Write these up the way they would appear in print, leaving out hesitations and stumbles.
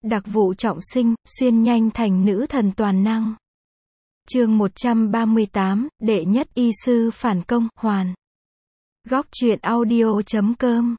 Đặc vụ trọng sinh, xuyên nhanh thành nữ thần toàn năng. Chương 138, đệ nhất y sư phản công, hoàn. Góc truyện audio.com.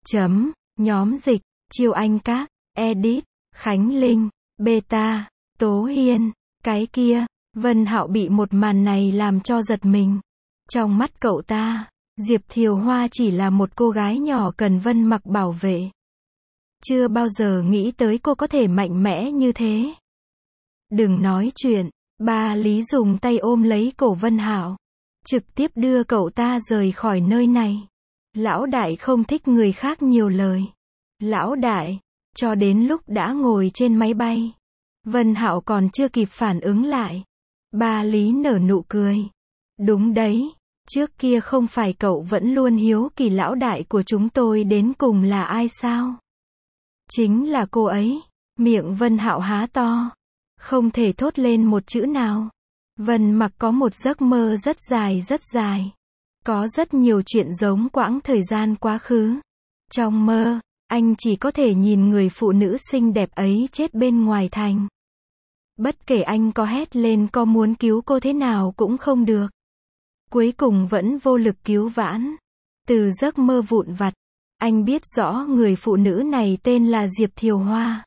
Nhóm dịch, Chiêu Anh Các, edit, Khánh Linh, beta, Tố Hiên. Cái kia, Vân Hạo bị một màn này làm cho giật mình. Trong mắt cậu ta, Diệp Thiều Hoa chỉ là một cô gái nhỏ cần Vân Mặc bảo vệ. Chưa bao giờ nghĩ tới cô có thể mạnh mẽ như thế. Đừng nói chuyện, ba Lý dùng tay ôm lấy cổ Vân Hạo, trực tiếp đưa cậu ta rời khỏi nơi này. Lão đại không thích người khác nhiều lời. Lão đại, cho đến lúc đã ngồi trên máy bay, Vân Hạo còn chưa kịp phản ứng lại. Ba Lý nở nụ cười. Đúng đấy, trước kia không phải cậu vẫn luôn hiếu kỳ lão đại của chúng tôi đến cùng là ai sao? Chính là cô ấy. Miệng Vân Hạo há to, không thể thốt lên một chữ nào. Vân Mặc có một giấc mơ rất dài. Có rất nhiều chuyện giống quãng thời gian quá khứ. Trong mơ, anh chỉ có thể nhìn người phụ nữ xinh đẹp ấy chết bên ngoài thành. Bất kể anh có hét lên có muốn cứu cô thế nào cũng không được. Cuối cùng vẫn vô lực cứu vãn. Từ giấc mơ vụn vặt, anh biết rõ người phụ nữ này tên là Diệp Thiều Hoa.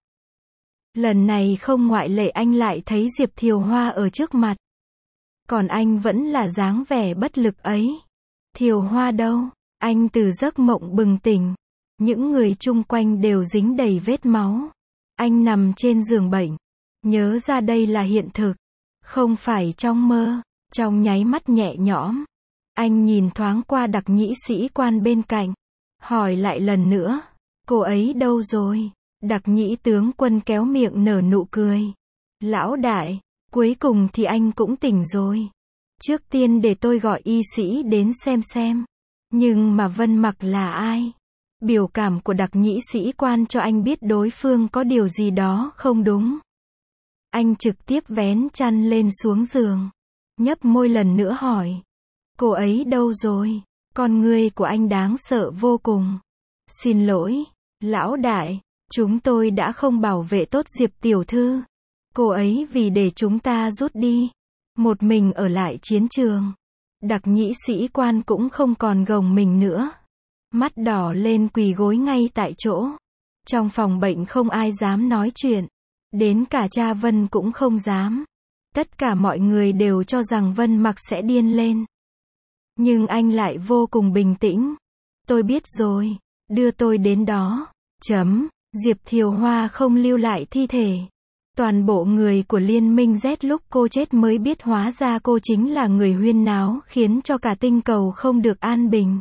Lần này không ngoại lệ, anh lại thấy Diệp Thiều Hoa ở trước mặt. Còn anh vẫn là dáng vẻ bất lực ấy. Thiều Hoa đâu? Anh từ giấc mộng bừng tỉnh. Những người chung quanh đều dính đầy vết máu. Anh nằm trên giường bệnh. Nhớ ra đây là hiện thực, không phải trong mơ. Trong nháy mắt nhẹ nhõm, anh nhìn thoáng qua Đặc Nhĩ sĩ quan bên cạnh. Hỏi lại lần nữa, cô ấy đâu rồi? Đặc Nhĩ tướng quân kéo miệng nở nụ cười. Lão đại, cuối cùng thì anh cũng tỉnh rồi. Trước tiên để tôi gọi y sĩ đến xem. Nhưng mà Vân Mặc là ai? Biểu cảm của Đặc Nhĩ sĩ quan cho anh biết đối phương có điều gì đó không đúng. Anh trực tiếp vén chăn lên xuống giường, nhấp môi lần nữa hỏi. Cô ấy đâu rồi? Con người của anh đáng sợ vô cùng. Xin lỗi, lão đại, chúng tôi đã không bảo vệ tốt Diệp tiểu thư. Cô ấy vì để chúng ta rút đi, một mình ở lại chiến trường. Đặc Nhĩ sĩ quan cũng không còn gồng mình nữa. Mắt đỏ lên quỳ gối ngay tại chỗ. Trong phòng bệnh không ai dám nói chuyện. Đến cả cha Vân cũng không dám. Tất cả mọi người đều cho rằng Vân Mặc sẽ điên lên. Nhưng anh lại vô cùng bình tĩnh. Tôi biết rồi, đưa tôi đến đó. Diệp Thiều Hoa không lưu lại thi thể. Toàn bộ người của Liên minh Z lúc cô chết mới biết hóa ra cô chính là người huyên náo khiến cho cả tinh cầu không được an bình.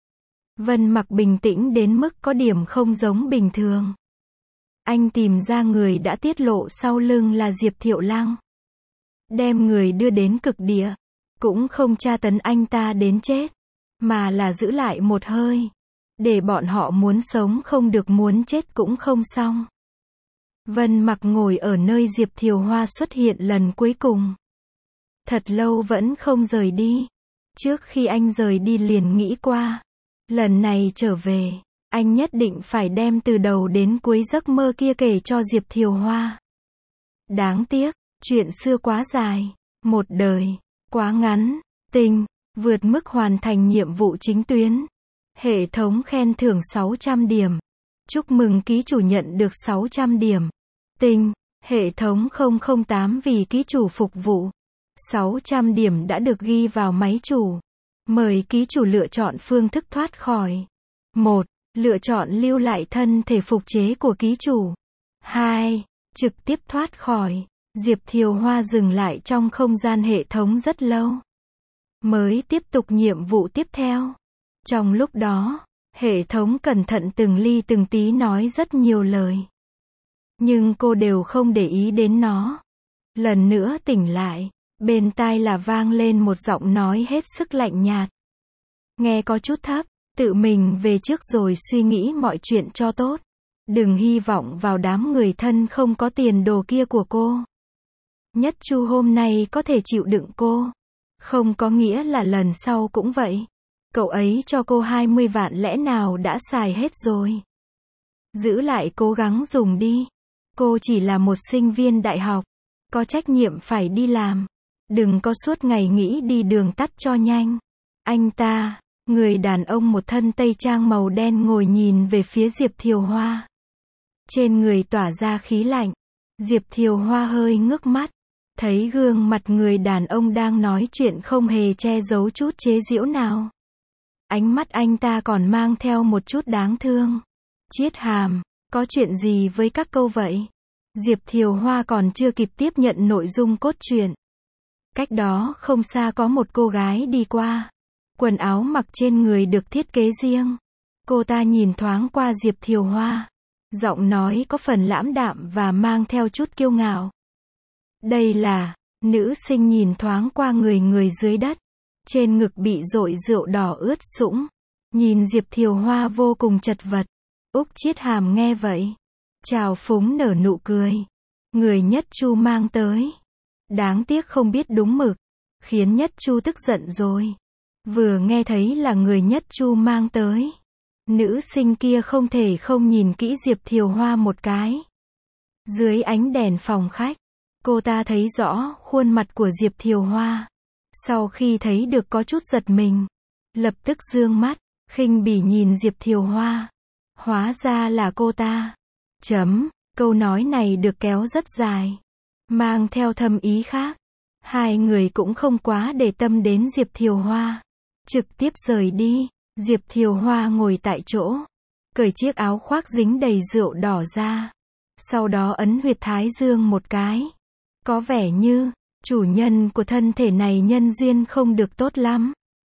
Vân Mặc bình tĩnh đến mức có điểm không giống bình thường. Anh tìm ra người đã tiết lộ sau lưng là Diệp Thiệu Lăng. Đem người đưa đến cực địa. Cũng không tra tấn anh ta đến chết, mà là giữ lại một hơi. Để bọn họ muốn sống không được, muốn chết cũng không xong. Vân Mặc ngồi ở nơi Diệp Thiều Hoa xuất hiện lần cuối cùng. Thật lâu vẫn không rời đi. Trước khi anh rời đi liền nghĩ qua. Lần này trở về, anh nhất định phải đem từ đầu đến cuối giấc mơ kia kể cho Diệp Thiều Hoa. Đáng tiếc, chuyện xưa quá dài. Một đời quá ngắn. Tinh vượt mức hoàn thành nhiệm vụ chính tuyến. Hệ thống khen thưởng 600 điểm. Chúc mừng ký chủ nhận được 600 điểm. Tinh hệ thống 008 vì ký chủ phục vụ. 600 điểm đã được ghi vào máy chủ. Mời ký chủ lựa chọn phương thức thoát khỏi. 1. Lựa chọn lưu lại thân thể phục chế của ký chủ. 2. Trực tiếp thoát khỏi. Diệp Thiều Hoa dừng lại trong không gian hệ thống rất lâu, mới tiếp tục nhiệm vụ tiếp theo. Trong lúc đó, hệ thống cẩn thận từng ly từng tí nói rất nhiều lời. Nhưng cô đều không để ý đến nó. Lần nữa tỉnh lại, bên tai là vang lên một giọng nói hết sức lạnh nhạt. Nghe có chút thấp, tự mình về trước rồi suy nghĩ mọi chuyện cho tốt. Đừng hy vọng vào đám người thân không có tiền đồ kia của cô. Nhất Chu hôm nay có thể chịu đựng cô, không có nghĩa là lần sau cũng vậy. Cậu ấy cho cô 20 vạn lẽ nào đã xài hết rồi. Giữ lại cố gắng dùng đi. Cô chỉ là một sinh viên đại học, có trách nhiệm phải đi làm. Đừng có suốt ngày nghĩ đi đường tắt cho nhanh. Anh ta, người đàn ông một thân tây trang màu đen ngồi nhìn về phía Diệp Thiều Hoa. Trên người tỏa ra khí lạnh. Diệp Thiều Hoa hơi ngước mắt. Thấy gương mặt người đàn ông đang nói chuyện không hề che giấu chút chế giễu nào. Ánh mắt anh ta còn mang theo một chút đáng thương. Chiết Hàm, có chuyện gì với các câu vậy? Diệp Thiều Hoa còn chưa kịp tiếp nhận nội dung cốt truyện. Cách đó không xa có một cô gái đi qua. Quần áo mặc trên người được thiết kế riêng. Cô ta nhìn thoáng qua Diệp Thiều Hoa. Giọng nói có phần lãm đạm và mang theo chút kiêu ngạo. Đây là, nữ sinh nhìn thoáng qua người dưới đất. Trên ngực bị dội rượu đỏ ướt sũng. Nhìn Diệp Thiều Hoa vô cùng chật vật. Úc Chiết Hàm nghe vậy. Trào phúng nở nụ cười. Người Nhất Chu mang tới. Đáng tiếc không biết đúng mực. Khiến Nhất Chu tức giận rồi. Vừa nghe thấy là người Nhất Chu mang tới. Nữ sinh kia không thể không nhìn kỹ Diệp Thiều Hoa một cái. Dưới ánh đèn phòng khách, cô ta thấy rõ khuôn mặt của Diệp Thiều Hoa. Sau khi thấy được có chút giật mình, lập tức dương mắt, khinh bỉ nhìn Diệp Thiều Hoa. Hóa ra là cô ta. Câu nói này được kéo rất dài, mang theo thâm ý khác. Hai người cũng không quá để tâm đến Diệp Thiều Hoa. Trực tiếp rời đi. Diệp Thiều Hoa ngồi tại chỗ, cởi chiếc áo khoác dính đầy rượu đỏ ra. Sau đó ấn huyệt thái dương một cái. Có vẻ như, chủ nhân của thân thể này nhân duyên không được tốt lắm.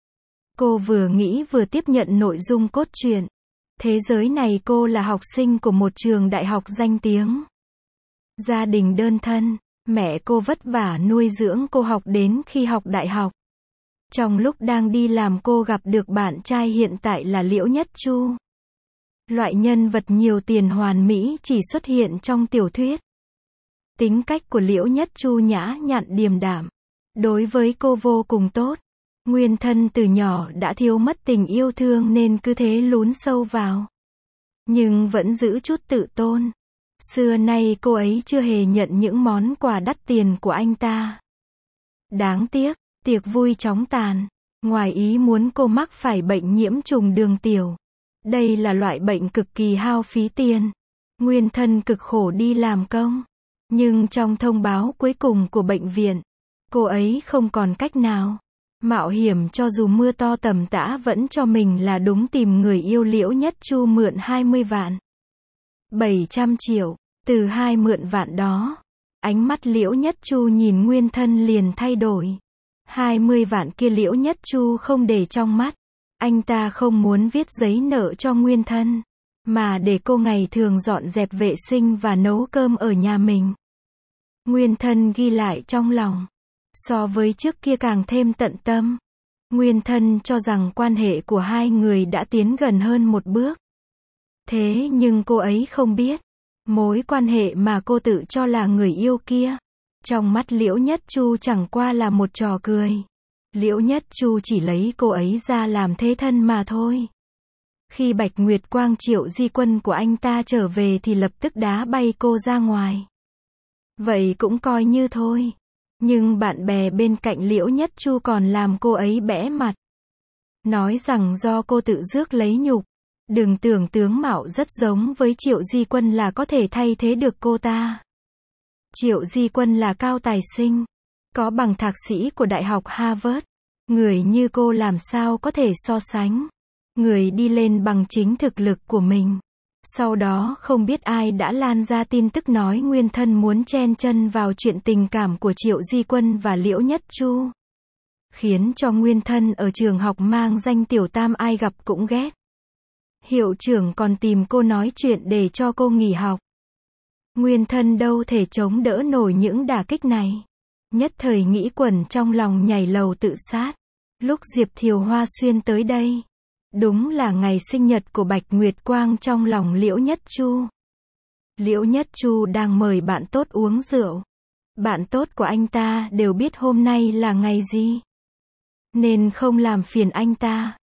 Cô vừa nghĩ vừa tiếp nhận nội dung cốt truyện. Thế giới này cô là học sinh của một trường đại học danh tiếng. Gia đình đơn thân, mẹ cô vất vả nuôi dưỡng cô học đến khi học đại học. Trong lúc đang đi làm cô gặp được bạn trai hiện tại là Liễu Nhất Chu. Loại nhân vật nhiều tiền hoàn mỹ chỉ xuất hiện trong tiểu thuyết. Tính cách của Liễu Nhất Chu nhã nhặn điềm đạm. Đối với cô vô cùng tốt. Nguyên thân từ nhỏ đã thiếu mất tình yêu thương nên cứ thế lún sâu vào. Nhưng vẫn giữ chút tự tôn. Xưa nay cô ấy chưa hề nhận những món quà đắt tiền của anh ta. Đáng tiếc, tiệc vui chóng tàn. Ngoài ý muốn cô mắc phải bệnh nhiễm trùng đường tiểu. Đây là loại bệnh cực kỳ hao phí tiền. Nguyên thân cực khổ đi làm công. Nhưng trong thông báo cuối cùng của bệnh viện, cô ấy không còn cách nào. Mạo hiểm cho dù mưa to tầm tã vẫn cho mình là đúng tìm người yêu Liễu Nhất Chu mượn 20 vạn. 700 triệu. Từ hai mượn vạn đó, ánh mắt Liễu Nhất Chu nhìn nguyên thân liền thay đổi. 20 vạn kia Liễu Nhất Chu không để trong mắt. Anh ta không muốn viết giấy nợ cho nguyên thân, mà để cô ngày thường dọn dẹp vệ sinh và nấu cơm ở nhà mình. Nguyên thân ghi lại trong lòng. So với trước kia càng thêm tận tâm. Nguyên thân cho rằng quan hệ của hai người đã tiến gần hơn một bước. Thế nhưng cô ấy không biết, mối quan hệ mà cô tự cho là người yêu kia, trong mắt Liễu Nhất Chu chẳng qua là một trò cười. Liễu Nhất Chu chỉ lấy cô ấy ra làm thế thân mà thôi. Khi Bạch Nguyệt Quang Triệu di quân của anh ta trở về thì lập tức đá bay cô ra ngoài. Vậy cũng coi như thôi. Nhưng bạn bè bên cạnh Liễu Nhất Chu còn làm cô ấy bẽ mặt. Nói rằng do cô tự rước lấy nhục. Đừng tưởng tướng mạo rất giống với Triệu Di Quân là có thể thay thế được cô ta. Triệu Di Quân là cao tài sinh, có bằng thạc sĩ của Đại học Harvard. Người như cô làm sao có thể so sánh. Người đi lên bằng chính thực lực của mình. Sau đó không biết ai đã lan ra tin tức nói nguyên thân muốn chen chân vào chuyện tình cảm của Triệu Di Quân và Liễu Nhất Chu. Khiến cho nguyên thân ở trường học mang danh tiểu tam ai gặp cũng ghét. Hiệu trưởng còn tìm cô nói chuyện để cho cô nghỉ học. Nguyên thân đâu thể chống đỡ nổi những đả kích này. Nhất thời nghĩ quẩn trong lòng nhảy lầu tự sát. Lúc Diệp Thiều Hoa xuyên tới đây, đúng là ngày sinh nhật của Bạch Nguyệt Quang trong lòng Liễu Nhất Chu. Liễu Nhất Chu đang mời bạn tốt uống rượu. Bạn tốt của anh ta đều biết hôm nay là ngày gì, nên không làm phiền anh ta.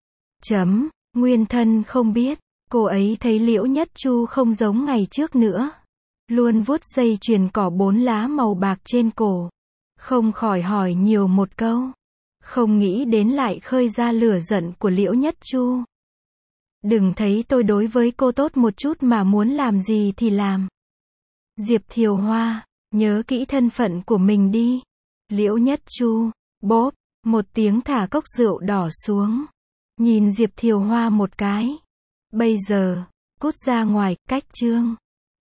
Nguyên thân không biết, cô ấy thấy Liễu Nhất Chu không giống ngày trước nữa. luôn vuốt dây chuyền cỏ 4 lá màu bạc trên cổ. Không khỏi hỏi nhiều một câu. Không nghĩ đến lại khơi ra lửa giận của Liễu Nhất Chu. Đừng thấy tôi đối với cô tốt một chút mà muốn làm gì thì làm. Diệp Thiều Hoa, nhớ kỹ thân phận của mình đi. Liễu Nhất Chu, bốp, một tiếng thả cốc rượu đỏ xuống. Nhìn Diệp Thiều Hoa một cái. Bây giờ, cút ra ngoài, cách chương.